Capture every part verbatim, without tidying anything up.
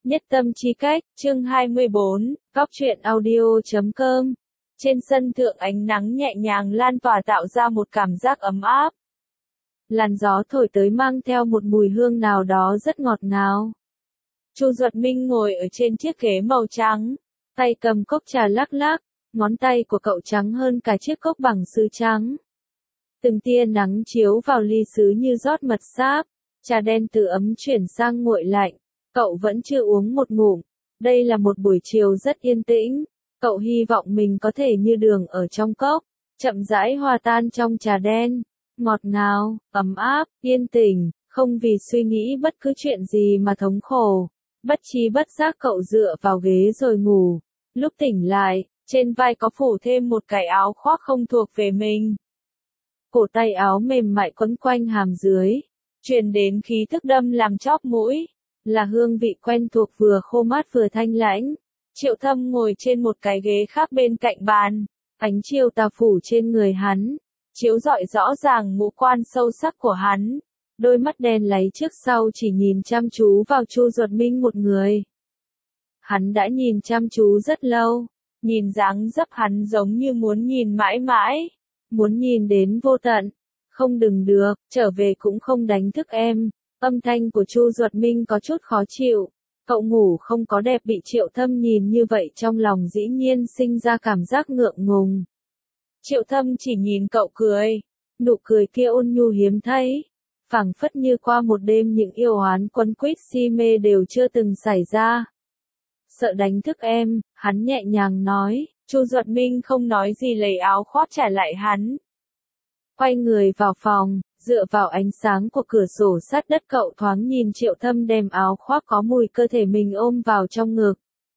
Nhất tâm chi cách, chương hai mươi bốn, góc truyện audio chấm com. Trên sân thượng ánh nắng nhẹ nhàng lan tỏa tạo ra một cảm giác ấm áp. Làn gió thổi tới mang theo một mùi hương nào đó rất ngọt ngào. Chu Duật Minh ngồi ở trên chiếc ghế màu trắng, tay cầm cốc trà lắc lắc, ngón tay của cậu trắng hơn cả chiếc cốc bằng sứ trắng. Từng tia nắng chiếu vào ly sứ như rót mật sáp, trà đen từ ấm chuyển sang nguội lạnh. Cậu vẫn chưa uống một ngụm. Đây là một buổi chiều rất yên tĩnh. Cậu hy vọng mình có thể như đường ở trong cốc, chậm rãi hòa tan trong trà đen, ngọt ngào, ấm áp, yên tĩnh, không vì suy nghĩ bất cứ chuyện gì mà thống khổ. Bất tri bất giác cậu dựa vào ghế rồi ngủ. Lúc tỉnh lại, trên vai có phủ thêm một cái áo khoác không thuộc về mình. Cổ tay áo mềm mại quấn quanh hàm dưới, truyền đến khí thức đâm làm chóp mũi. Là hương vị quen thuộc vừa khô mát vừa thanh lãnh. Triệu Thâm ngồi trên một cái ghế khác bên cạnh bàn, ánh chiều tà phủ trên người hắn, chiếu rọi rõ ràng ngũ quan sâu sắc của hắn. Đôi mắt đen láy trước sau chỉ nhìn chăm chú vào Chu Duật Minh một người. Hắn đã nhìn chăm chú rất lâu, nhìn dáng dấp hắn giống như muốn nhìn mãi mãi, muốn nhìn đến vô tận. Không đừng được, trở về cũng không đánh thức em. Âm thanh của Chu Duật Minh có chút khó chịu. Cậu ngủ không có đẹp bị Triệu Thâm nhìn như vậy trong lòng dĩ nhiên sinh ra cảm giác ngượng ngùng. Triệu Thâm chỉ nhìn cậu cười. Nụ cười kia ôn nhu hiếm thấy. Phảng phất như qua một đêm những yêu oán quấn quýt si mê đều chưa từng xảy ra. Sợ đánh thức em, hắn nhẹ nhàng nói. Chu Duật Minh không nói gì lấy áo khoác trả lại hắn. Quay người vào phòng, dựa vào ánh sáng của cửa sổ sát đất cậu thoáng nhìn Triệu Thâm đem áo khoác có mùi cơ thể mình ôm vào trong ngực.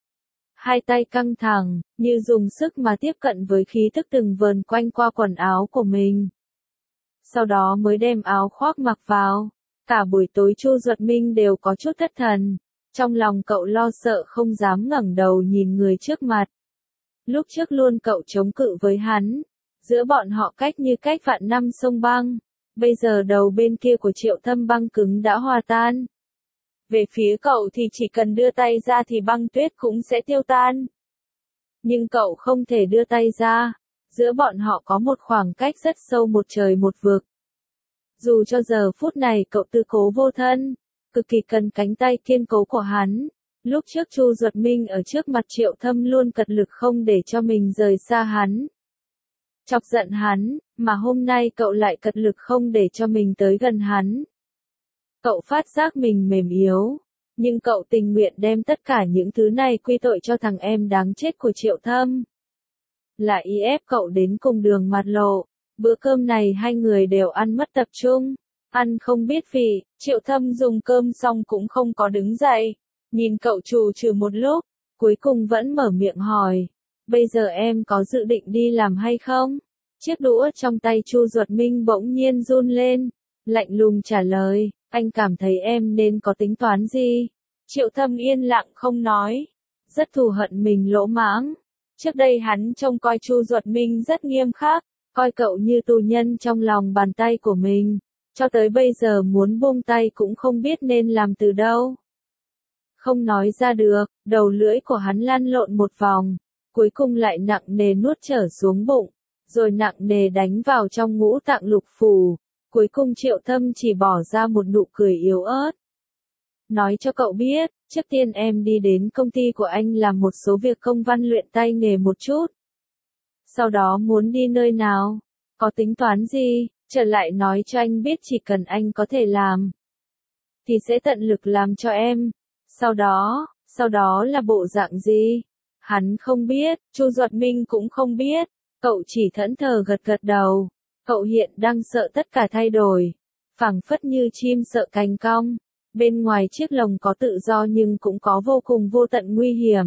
Hai tay căng thẳng, như dùng sức mà tiếp cận với khí tức từng vờn quanh qua quần áo của mình. Sau đó mới đem áo khoác mặc vào. Cả buổi tối Chu Duật Minh đều có chút thất thần. Trong lòng cậu lo sợ không dám ngẩng đầu nhìn người trước mặt. Lúc trước luôn cậu chống cự với hắn. Giữa bọn họ cách như cách vạn năm sông băng. Bây giờ đầu bên kia của Triệu Thâm băng cứng đã hòa tan. Về phía cậu thì chỉ cần đưa tay ra thì băng tuyết cũng sẽ tiêu tan. Nhưng cậu không thể đưa tay ra. Giữa bọn họ có một khoảng cách rất sâu một trời một vực. Dù cho giờ phút này cậu tư cố vô thân, cực kỳ cần cánh tay kiên cố của hắn. Lúc trước Chu Duật Minh ở trước mặt Triệu Thâm luôn cật lực không để cho mình rời xa hắn. Chọc giận hắn, mà hôm nay cậu lại cật lực không để cho mình tới gần hắn. Cậu phát giác mình mềm yếu, nhưng cậu tình nguyện đem tất cả những thứ này quy tội cho thằng em đáng chết của Triệu Thâm. Là y ép cậu đến cùng đường mặt lộ, bữa cơm này hai người đều ăn mất tập trung, ăn không biết vị. Triệu Thâm dùng cơm xong cũng không có đứng dậy, nhìn cậu trù trừ một lúc, cuối cùng vẫn mở miệng hỏi. Bây giờ em có dự định đi làm hay không? Chiếc đũa trong tay Chu Duật Minh bỗng nhiên run lên, lạnh lùng trả lời, anh cảm thấy em nên có tính toán gì? Triệu Thâm yên lặng không nói, rất thù hận mình lỗ mãng. Trước đây hắn trông coi Chu Duật Minh rất nghiêm khắc, coi cậu như tù nhân trong lòng bàn tay của mình, cho tới bây giờ muốn buông tay cũng không biết nên làm từ đâu. Không nói ra được, đầu lưỡi của hắn lăn lộn một vòng. Cuối cùng lại nặng nề nuốt trở xuống bụng, rồi nặng nề đánh vào trong ngũ tạng lục phủ. Cuối cùng Triệu Thâm chỉ bỏ ra một nụ cười yếu ớt. Nói cho cậu biết, trước tiên em đi đến công ty của anh làm một số việc công văn luyện tay nghề một chút. Sau đó muốn đi nơi nào, có tính toán gì, trở lại nói cho anh biết chỉ cần anh có thể làm. Thì sẽ tận lực làm cho em. Sau đó, sau đó là bộ dạng gì? Hắn không biết, Chu Duật Minh cũng không biết, cậu chỉ thẫn thờ gật gật đầu. Cậu hiện đang sợ tất cả thay đổi, phảng phất như chim sợ cành cong. Bên ngoài chiếc lồng có tự do nhưng cũng có vô cùng vô tận nguy hiểm.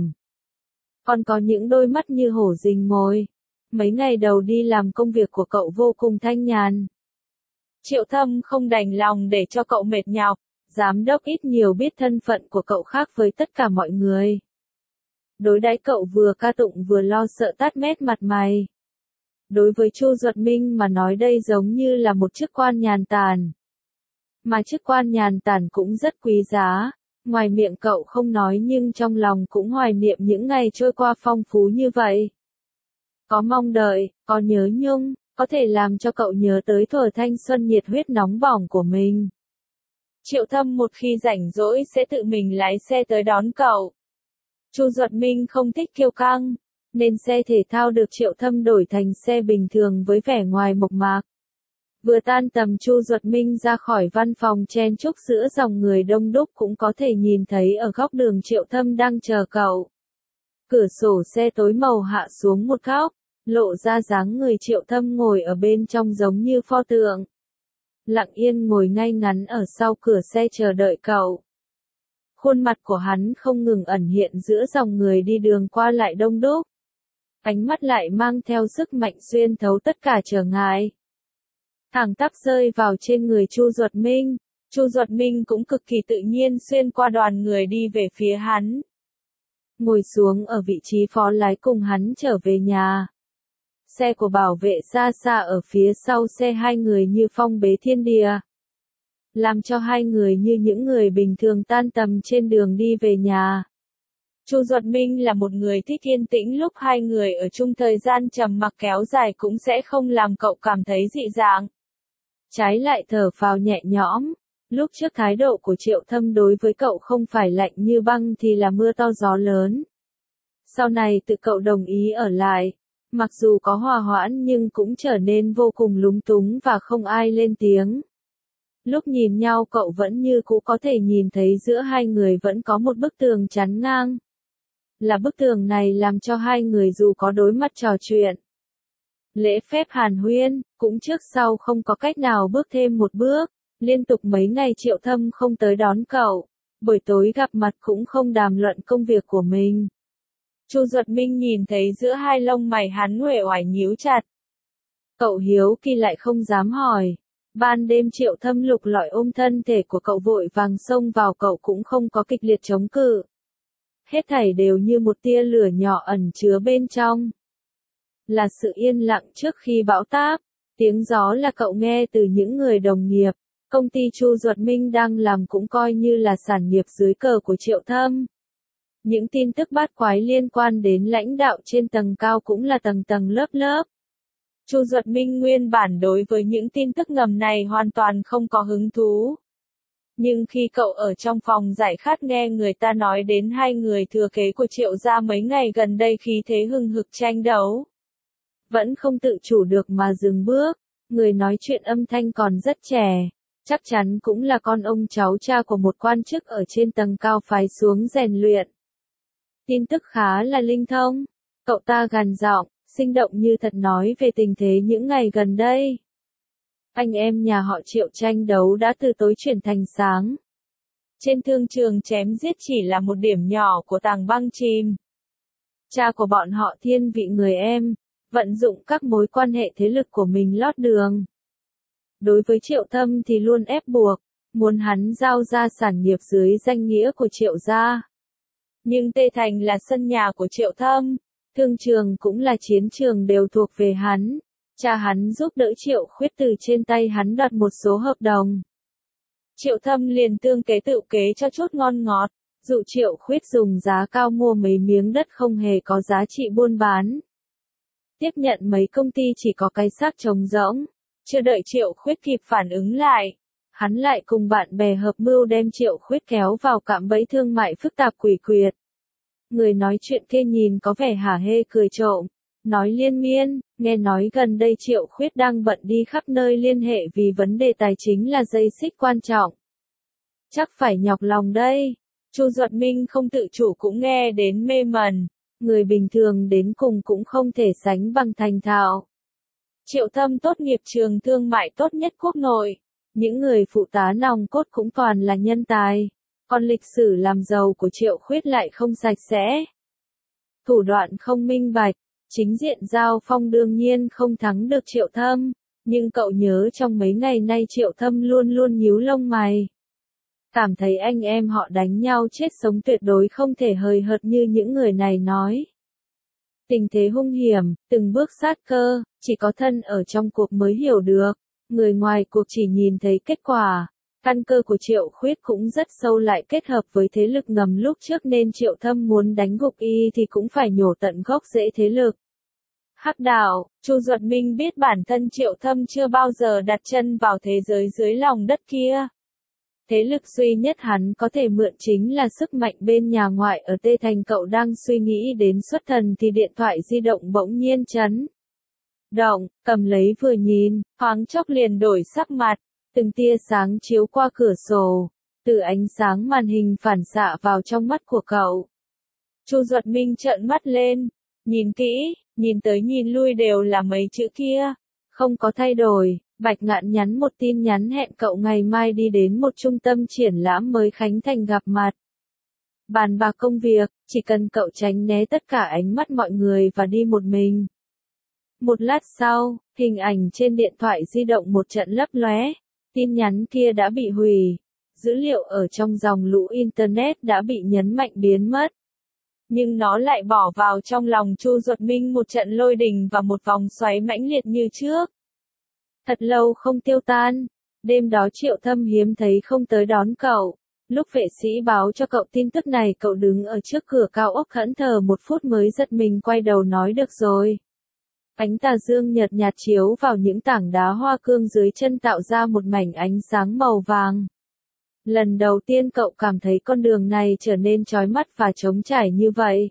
Còn có những đôi mắt như hổ rình mồi. Mấy ngày đầu đi làm công việc của cậu vô cùng thanh nhàn. Triệu Thâm không đành lòng để cho cậu mệt nhọc, giám đốc ít nhiều biết thân phận của cậu khác với tất cả mọi người. Đối đãi cậu vừa ca tụng vừa lo sợ tát mét mặt mày. Đối với Chu Duật Minh mà nói đây giống như là một chức quan nhàn tản. Mà chức quan nhàn tản cũng rất quý giá, Ngoài miệng cậu không nói nhưng trong lòng cũng hoài niệm những ngày trôi qua phong phú như vậy. Có mong đợi, có nhớ nhung, có thể làm cho cậu nhớ tới thuở thanh xuân nhiệt huyết nóng bỏng của mình. Triệu Thâm một khi rảnh rỗi sẽ tự mình lái xe tới đón cậu. Chu Duật Minh không thích kiêu căng, nên xe thể thao được Triệu Thâm đổi thành xe bình thường với vẻ ngoài mộc mạc. Vừa tan tầm Chu Duật Minh ra khỏi văn phòng chen chúc giữa dòng người đông đúc cũng có thể nhìn thấy ở góc đường Triệu Thâm đang chờ cậu. Cửa sổ xe tối màu hạ xuống một góc, lộ ra dáng người Triệu Thâm ngồi ở bên trong giống như pho tượng. Lặng yên ngồi ngay ngắn ở sau cửa xe chờ đợi cậu. Khuôn mặt của hắn không ngừng ẩn hiện giữa dòng người đi đường qua lại đông đúc. Ánh mắt lại mang theo sức mạnh xuyên thấu tất cả trở ngại. Thẳng tắp rơi vào trên người Chu Duật Minh, Chu Duật Minh cũng cực kỳ tự nhiên xuyên qua đoàn người đi về phía hắn. Ngồi xuống ở vị trí phó lái cùng hắn trở về nhà. Xe của bảo vệ xa xa ở phía sau xe hai người như phong bế thiên địa. Làm cho hai người như những người bình thường tan tầm trên đường đi về nhà. Chu Duật Minh là một người thích yên tĩnh, lúc hai người ở chung thời gian trầm mặc kéo dài cũng sẽ không làm cậu cảm thấy dị dạng. Trái lại thở phào nhẹ nhõm, lúc trước thái độ của Triệu Thâm đối với cậu không phải lạnh như băng thì là mưa to gió lớn. Sau này tự cậu đồng ý ở lại, mặc dù có hòa hoãn nhưng cũng trở nên vô cùng lúng túng và không ai lên tiếng. Lúc nhìn nhau cậu vẫn như cũ có thể nhìn thấy giữa hai người vẫn có một bức tường chắn ngang. Là bức tường này làm cho hai người dù có đối mắt trò chuyện, lễ phép hàn huyên, cũng trước sau không có cách nào bước thêm một bước. Liên tục mấy ngày Triệu Thâm không tới đón cậu, buổi tối gặp mặt cũng không đàm luận công việc của mình. Chu Duật Minh nhìn thấy giữa hai lông mày hắn uể oải nhíu chặt. Cậu hiếu kỳ lại không dám hỏi. Ban đêm Triệu Thâm lục lọi ôm thân thể của cậu vội vàng xông vào, cậu cũng không có kịch liệt chống cự. Hết thảy đều như một tia lửa nhỏ ẩn chứa bên trong. Là sự yên lặng trước khi bão táp, tiếng gió là cậu nghe từ những người đồng nghiệp. Công ty Chu Duật Minh đang làm cũng coi như là sản nghiệp dưới cờ của Triệu Thâm. Những tin tức bát quái liên quan đến lãnh đạo trên tầng cao cũng là tầng tầng lớp lớp. Chu Duật Minh nguyên bản đối với những tin tức ngầm này hoàn toàn không có hứng thú. Nhưng khi cậu ở trong phòng giải khát nghe người ta nói đến hai người thừa kế của Triệu gia mấy ngày gần đây khí thế hừng hực tranh đấu, vẫn không tự chủ được mà dừng bước. Người nói chuyện âm thanh còn rất trẻ, chắc chắn cũng là con ông cháu cha của một quan chức ở trên tầng cao phái xuống rèn luyện. Tin tức khá là linh thông, cậu ta gằn giọng, sinh động như thật nói về tình thế những ngày gần đây. Anh em nhà họ Triệu tranh đấu đã từ tối chuyển thành sáng. Trên thương trường chém giết chỉ là một điểm nhỏ của tảng băng chìm. Cha của bọn họ thiên vị người em, vận dụng các mối quan hệ thế lực của mình lót đường. Đối với Triệu Thâm thì luôn ép buộc, muốn hắn giao ra sản nghiệp dưới danh nghĩa của Triệu gia. Nhưng Tê Thành là sân nhà của Triệu Thâm, thương trường cũng là chiến trường đều thuộc về hắn. Cha hắn giúp đỡ Triệu Khuyết từ trên tay hắn đoạt một số hợp đồng. Triệu Thâm liền tương kế tự kế cho chút ngon ngọt, dụ Triệu Khuyết dùng giá cao mua mấy miếng đất không hề có giá trị buôn bán. Tiếp nhận mấy công ty chỉ có cái xác trống rỗng. Chưa đợi Triệu Khuyết kịp phản ứng lại, hắn lại cùng bạn bè hợp mưu đem Triệu Khuyết kéo vào cạm bẫy thương mại phức tạp quỷ quyệt. Người nói chuyện kia nhìn có vẻ hả hê cười trộm, nói liên miên, nghe nói gần đây Triệu Khuyết đang bận đi khắp nơi liên hệ vì vấn đề tài chính là dây xích quan trọng. Chắc phải nhọc lòng đây. Chu Duật Minh không tự chủ cũng nghe đến mê mẩn, người bình thường đến cùng cũng không thể sánh bằng thành thạo. Triệu Thâm tốt nghiệp trường thương mại tốt nhất quốc nội, những người phụ tá nòng cốt cũng toàn là nhân tài, còn lịch sử làm giàu của Triệu Khuyết lại không sạch sẽ. Thủ đoạn không minh bạch, chính diện giao phong đương nhiên không thắng được Triệu Thâm, nhưng cậu nhớ trong mấy ngày nay Triệu Thâm luôn luôn nhíu lông mày. Cảm thấy anh em họ đánh nhau chết sống tuyệt đối không thể hời hợt như những người này nói. Tình thế hung hiểm, từng bước sát cơ, chỉ có thân ở trong cuộc mới hiểu được, người ngoài cuộc chỉ nhìn thấy kết quả. Căn cơ của Triệu Khuyết cũng rất sâu, lại kết hợp với thế lực ngầm lúc trước nên Triệu Thâm muốn đánh gục y thì cũng phải nhổ tận gốc rễ thế lực. Hắc đạo, Chu Duật Minh biết bản thân Triệu Thâm chưa bao giờ đặt chân vào thế giới dưới lòng đất kia. Thế lực duy nhất hắn có thể mượn chính là sức mạnh bên nhà ngoại. Ở Tê Thành cậu đang suy nghĩ đến xuất thần thì điện thoại di động bỗng nhiên chấn động, cầm lấy vừa nhìn, thoáng chốc liền đổi sắc mặt, từng tia sáng chiếu qua cửa sổ, từ ánh sáng màn hình phản xạ vào trong mắt của cậu. Chu Duật Minh trợn mắt lên, nhìn kỹ, nhìn tới nhìn lui đều là mấy chữ kia, không có thay đổi. Bạch Ngạn nhắn một tin nhắn hẹn cậu ngày mai đi đến một trung tâm triển lãm mới khánh thành gặp mặt. Bàn bạc công việc, chỉ cần cậu tránh né tất cả ánh mắt mọi người và đi một mình. Một lát sau, hình ảnh trên điện thoại di động một trận lấp lóe, tin nhắn kia đã bị hủy, dữ liệu ở trong dòng lũ Internet đã bị nhấn mạnh biến mất. Nhưng nó lại bỏ vào trong lòng Chu Duật Minh một trận lôi đình và một vòng xoáy mãnh liệt như trước. Thật lâu không tiêu tan, đêm đó Triệu Thâm hiếm thấy không tới đón cậu. Lúc vệ sĩ báo cho cậu tin tức này, cậu đứng ở trước cửa cao ốc thẫn thờ một phút mới giật mình quay đầu nói được rồi. Ánh tà dương nhợt nhạt chiếu vào những tảng đá hoa cương dưới chân tạo ra một mảnh ánh sáng màu vàng. Lần đầu tiên cậu cảm thấy con đường này trở nên chói mắt và trống trải như vậy.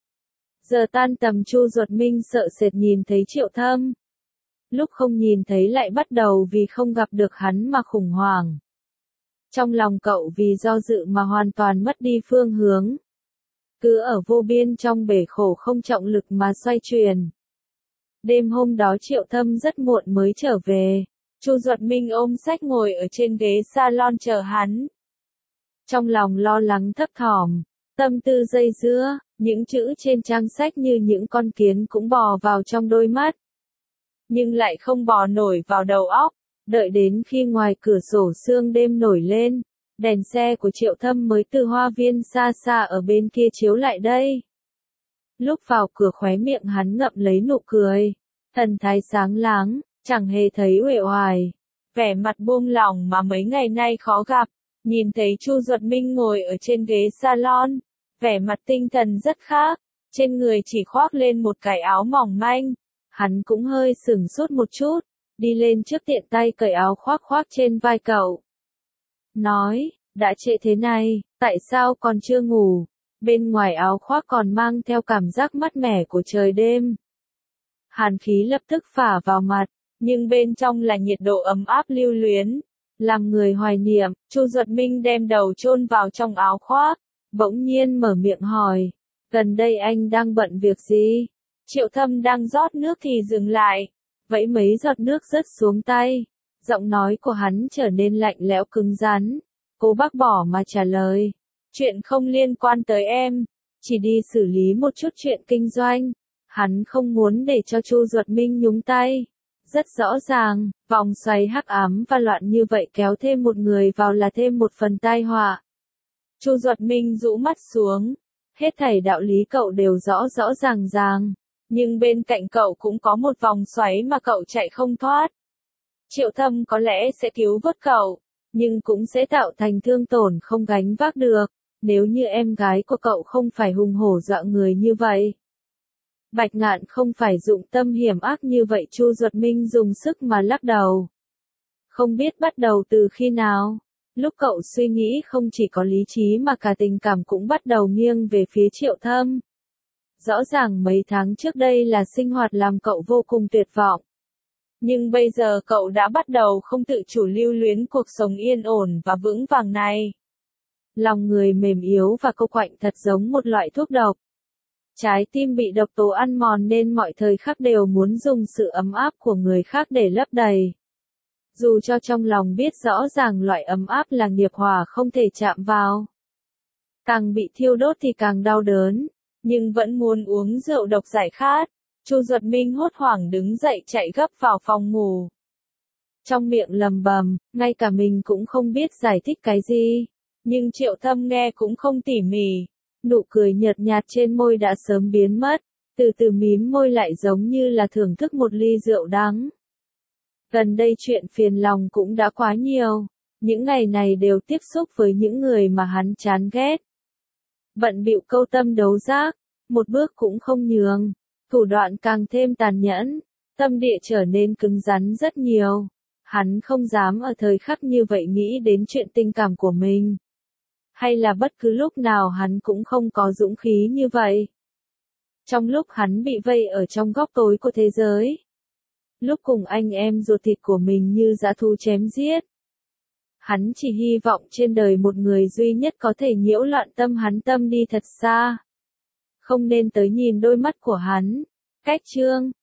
Giờ tan tầm Chu Duật Minh sợ sệt nhìn thấy Triệu Thâm. Lúc không nhìn thấy lại bắt đầu vì không gặp được hắn mà khủng hoảng. Trong lòng cậu vì do dự mà hoàn toàn mất đi phương hướng. Cứ ở vô biên trong bể khổ không trọng lực mà xoay chuyển. Đêm hôm đó Triệu Thâm rất muộn mới trở về. Chu Duật Minh ôm sách ngồi ở trên ghế salon chờ hắn. Trong lòng lo lắng thấp thỏm, tâm tư dây dưa, những chữ trên trang sách như những con kiến cũng bò vào trong đôi mắt. Nhưng lại không bò nổi vào đầu óc, đợi đến khi ngoài cửa sổ sương đêm nổi lên, đèn xe của Triệu Thâm mới từ hoa viên xa xa ở bên kia chiếu lại đây. Lúc vào cửa khóe miệng hắn ngậm lấy nụ cười, thần thái sáng láng, chẳng hề thấy uể oải, vẻ mặt buông lỏng mà mấy ngày nay khó gặp. Nhìn thấy Chu Duật Minh ngồi ở trên ghế salon, vẻ mặt tinh thần rất khác, trên người chỉ khoác lên một cái áo mỏng manh. Hắn cũng hơi sửng sốt một chút, đi lên trước tiện tay cởi áo khoác khoác trên vai cậu. Nói, đã trễ thế này, tại sao còn chưa ngủ? Bên ngoài áo khoác còn mang theo cảm giác mát mẻ của trời đêm. Hàn khí lập tức phả vào mặt, nhưng bên trong là nhiệt độ ấm áp lưu luyến. Làm người hoài niệm, Chu Duật Minh đem đầu chôn vào trong áo khoác, bỗng nhiên mở miệng hỏi, gần đây anh đang bận việc gì? Triệu Thâm đang rót nước thì dừng lại, vẫy mấy giọt nước rớt xuống tay. Giọng nói của hắn trở nên lạnh lẽo cứng rắn, cố bác bỏ mà trả lời. Chuyện không liên quan tới em, chỉ đi xử lý một chút chuyện kinh doanh. Hắn không muốn để cho Chu Duật Minh nhúng tay. Rất rõ ràng, vòng xoáy hắc ám và loạn như vậy kéo thêm một người vào là thêm một phần tai họa. Chu Duật Minh rũ mắt xuống, hết thảy đạo lý cậu đều rõ rõ ràng ràng, nhưng bên cạnh cậu cũng có một vòng xoáy mà cậu chạy không thoát. Triệu Thâm có lẽ sẽ cứu vớt cậu, nhưng cũng sẽ tạo thành thương tổn không gánh vác được, nếu như em gái của cậu không phải hùng hổ dọa người như vậy. Bạch Ngạn không phải dụng tâm hiểm ác như vậy. Chu Duật Minh dùng sức mà lắc đầu. Không biết bắt đầu từ khi nào, lúc cậu suy nghĩ không chỉ có lý trí mà cả tình cảm cũng bắt đầu nghiêng về phía Triệu Thâm. Rõ ràng mấy tháng trước đây là sinh hoạt làm cậu vô cùng tuyệt vọng. Nhưng bây giờ cậu đã bắt đầu không tự chủ lưu luyến cuộc sống yên ổn và vững vàng này. Lòng người mềm yếu và cô quạnh thật giống một loại thuốc độc. Trái tim bị độc tố ăn mòn nên mọi thời khắc đều muốn dùng sự ấm áp của người khác để lấp đầy. Dù cho trong lòng biết rõ ràng loại ấm áp là nghiệp hỏa không thể chạm vào. Càng bị thiêu đốt thì càng đau đớn, nhưng vẫn muốn uống rượu độc giải khát. Chu Duật Minh hốt hoảng đứng dậy chạy gấp vào phòng ngủ. Trong miệng lầm bầm, ngay cả mình cũng không biết giải thích cái gì. Nhưng Triệu Thâm nghe cũng không tỉ mỉ. Nụ cười nhợt nhạt trên môi đã sớm biến mất, từ từ mím môi lại giống như là thưởng thức một ly rượu đắng. Gần đây chuyện phiền lòng cũng đã quá nhiều, Những ngày này đều tiếp xúc với những người mà hắn chán ghét. Bận bịu câu tâm đấu giác, một bước cũng không nhường, thủ đoạn càng thêm tàn nhẫn, tâm địa trở nên cứng rắn rất nhiều. Hắn không dám ở thời khắc như vậy nghĩ đến chuyện tình cảm của mình. Hay là bất cứ lúc nào hắn cũng không có dũng khí như vậy. Trong lúc hắn bị vây ở trong góc tối của thế giới. Lúc cùng anh em ruột thịt của mình như dã thú chém giết. Hắn chỉ hy vọng trên đời một người duy nhất có thể nhiễu loạn tâm hắn tâm đi thật xa. Không nên tới nhìn đôi mắt của hắn. Cách chương